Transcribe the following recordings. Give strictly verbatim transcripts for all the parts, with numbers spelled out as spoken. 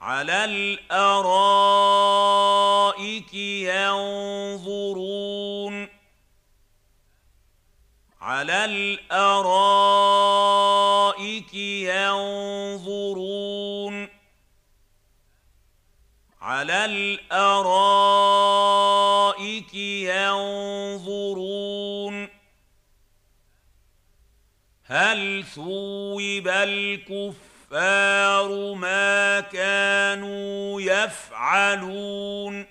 عَلَى الْأَرَائِكِ يَنظُرُونَ عَلَى الْأَرَائِكِ يَنظُرُونَ عَلَى الْأَرَائِكِ يَنظُرُونَ هَلْ ثُوِّبَ الْكُفَّارُ مَا كَانُوا يَفْعَلُونَ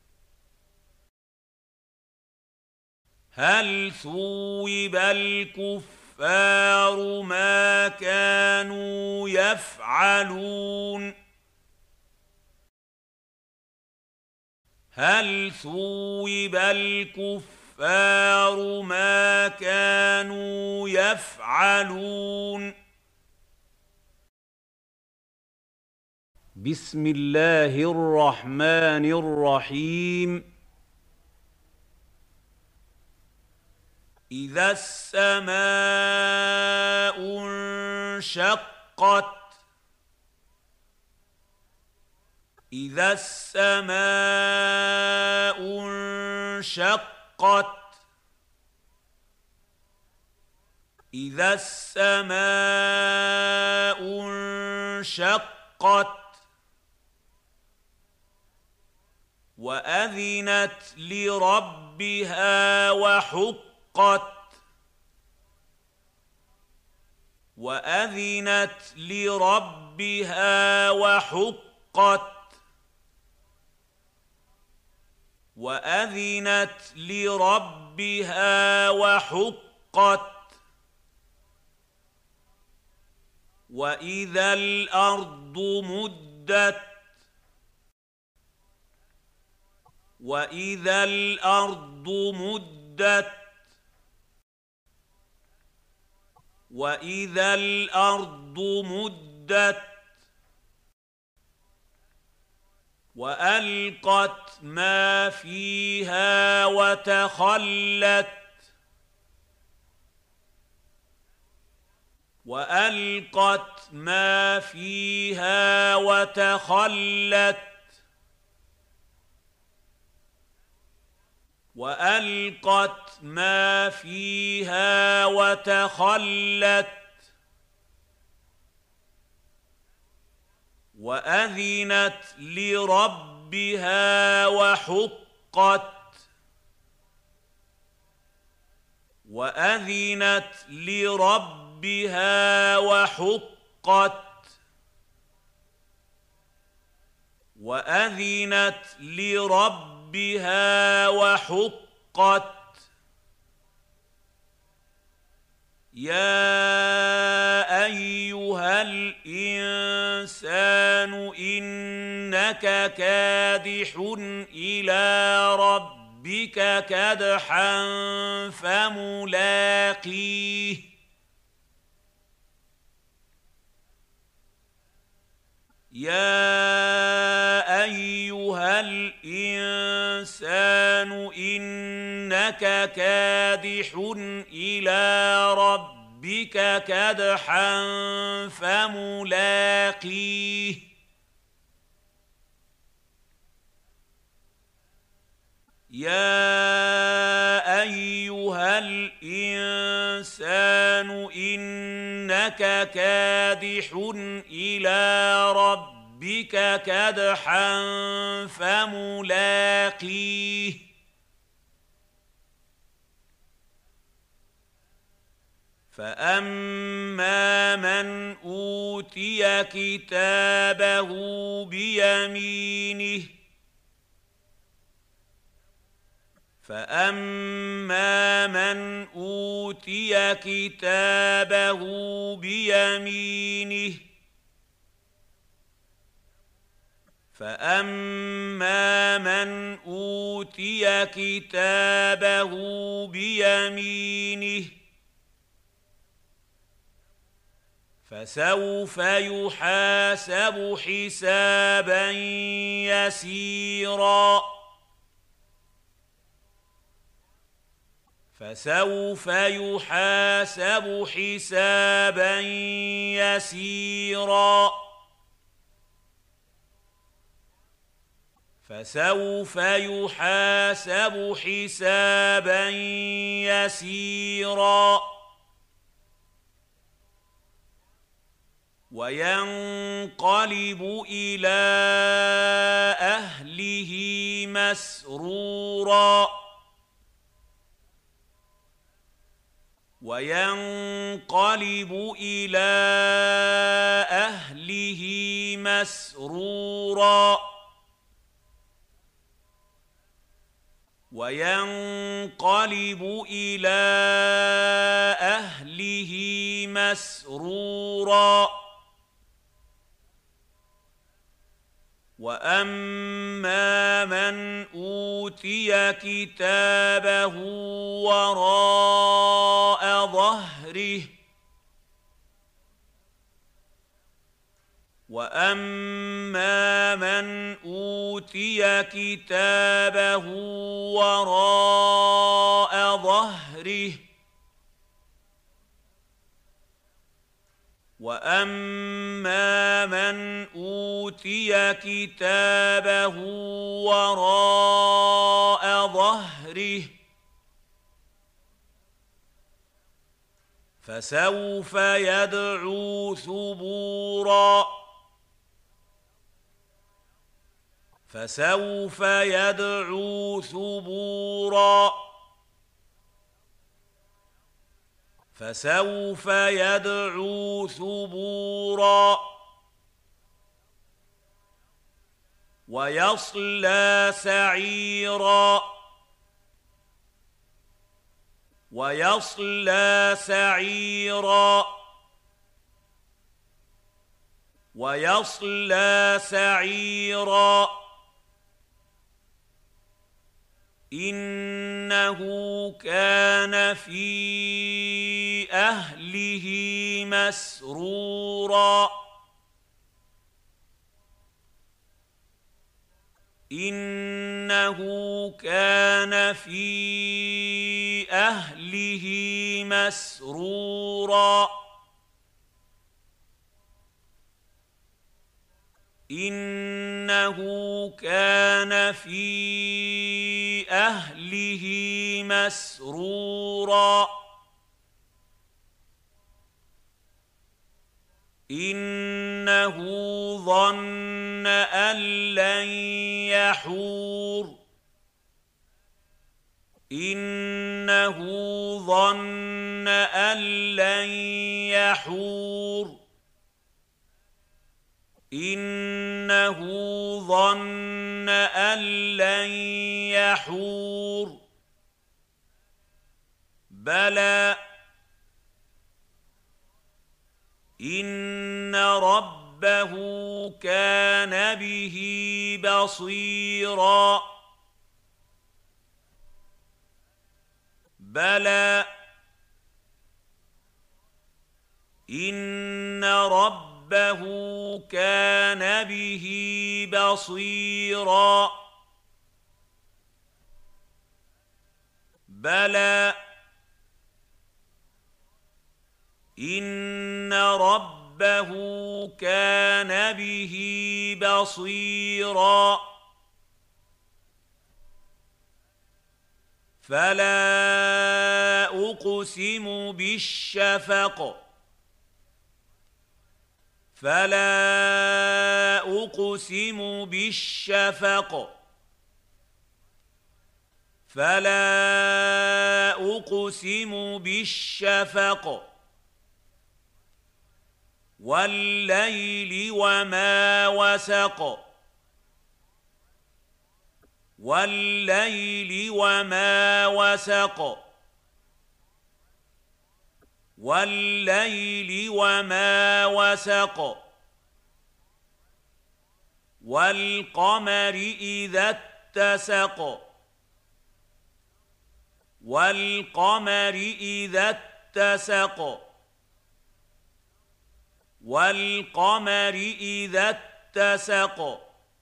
هَلْ ثُوِّبَ الْكُفَّارُ مَا كَانُوا يَفْعَلُونَ هَلْ ثُوِّبَ الْكُفَّارُ مَا كَانُوا يَفْعَلُونَ بسم الله الرحمن الرحيم إذا السماء انشقت إذا السماء انشقت إذا السماء انشقت وأذنت لربها وحقت وأذنت لربها وحقت وأذنت لربها وحقت وإذا الأرض مدت وإذا الأرض مدت وإذا الأرض مدت وألقت ما فيها وتخلت وألقت ما فيها وتخلت وألقت ما فيها وتخلت وأذنت لربها وحقت وأذنت لربها وحقت وأذنت لربها وحقت يا أيها الإنسان إنك كادح إلى ربك كدحا فملاقيه يا أيها الإنسان إنك كادح إلى ربك كدحا فملاقيه يا أيها الإنسان إنك كادح إلى ربك كدحا فملاقيه فأما من أوتي كتابه بيمينه فأما من أوتي كتابه بيمينه فأما من أوتي كتابه بيمينه فسوف يحاسب حسابا يسيرا فسوف يحاسب حسابا يسيرا فسوف يحاسب حسابا يسيرا وينقلب إلى أهله مسرورا وينقلب إلى أهله مسرورا وينقلب إلى أهله مسرورا وأما من أوتي كتابه وراء ظهره وأما من أوتي كتابه وراء ظهره وأما من أوتي كتابه وراء ظهره فسوف يدعو ثبورا فسوف يدعو ثبورا فسوف يدعو ثبورا ويصلى سعيرا ويصلى سعيرا ويصلى سعيرا إنه كان في أهله مسرورا إنه كان في أهله مسرورا إنه كان في أهله مسرورا إنه ظن أن لن يحور إنه ظن أن لن يحور إنه ظن أن لن يحور بلى إن ربه كان به بصيرا بلى إن ربه ربه كان به بصيرا بلى إن ربه كان به بصيرا فلا أقسم بالشفق فلا أقسم بالشفق فلا أقسم بالشفق والليل وما وسق والليل وما وسق والليل وما وسق والقمر إذا اتسق والقمر إذا اتسق والقمر إذا اتسق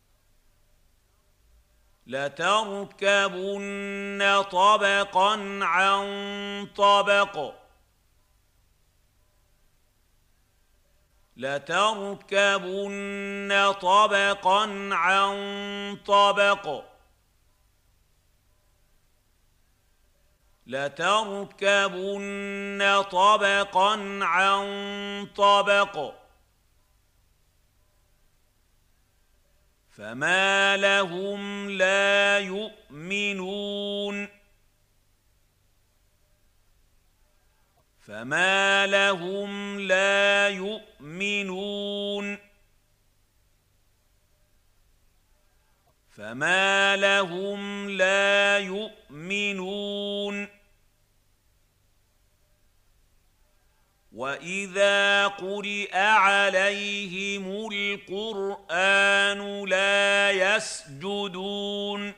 لتركبن طبقا عن طبق لتركبن طبقا عن طبق لتركبن طبقا عن طبق فما لهم لا يؤمنون فما لهم لا يؤمنون فما لهم لا يؤمنون وإذا قرئ عليهم القرآن لا يسجدون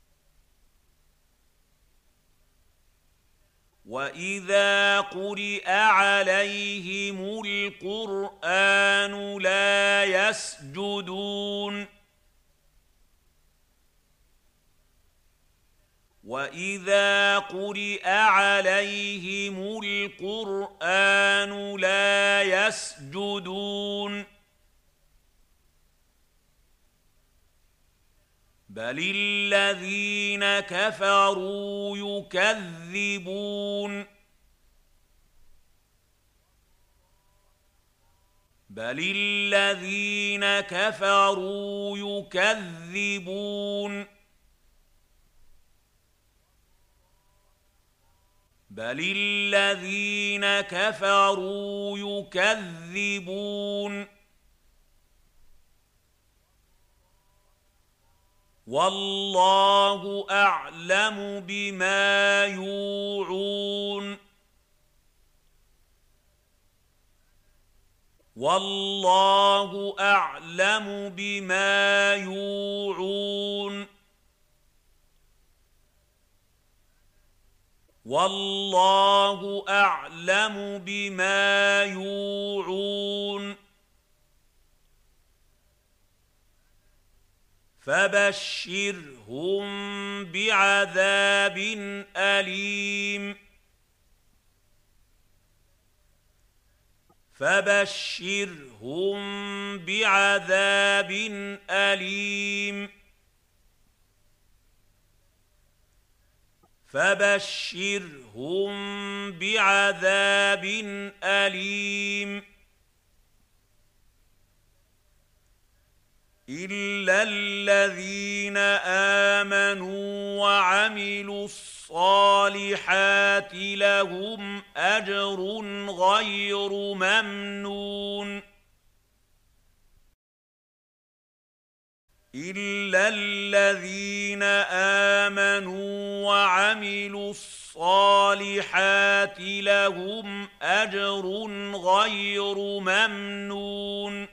وإذا قرئ عليهم القرآن لا يسجدون وإذا قرئ عليهم القرآن لا يسجدون بل الذين كفروا يكذبون بل الذين كفروا يكذبون بل الذين كفروا يكذبون والله أعلم بما يوعون والله أعلم بما يوعون والله أعلم بما يوعون فبشرهم بعذاب أليم فبشرهم بعذاب أليم فبشرهم بعذاب أليم إلا الذين آمنوا وعملوا الصالحات لهم أجر غير ممنون إلا الذين آمنوا وعملوا الصالحات لهم أجر غير ممنون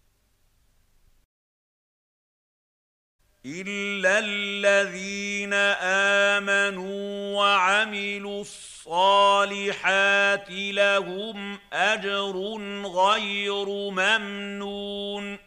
إلا الذين آمنوا وعملوا الصالحات لهم أجر غير ممنون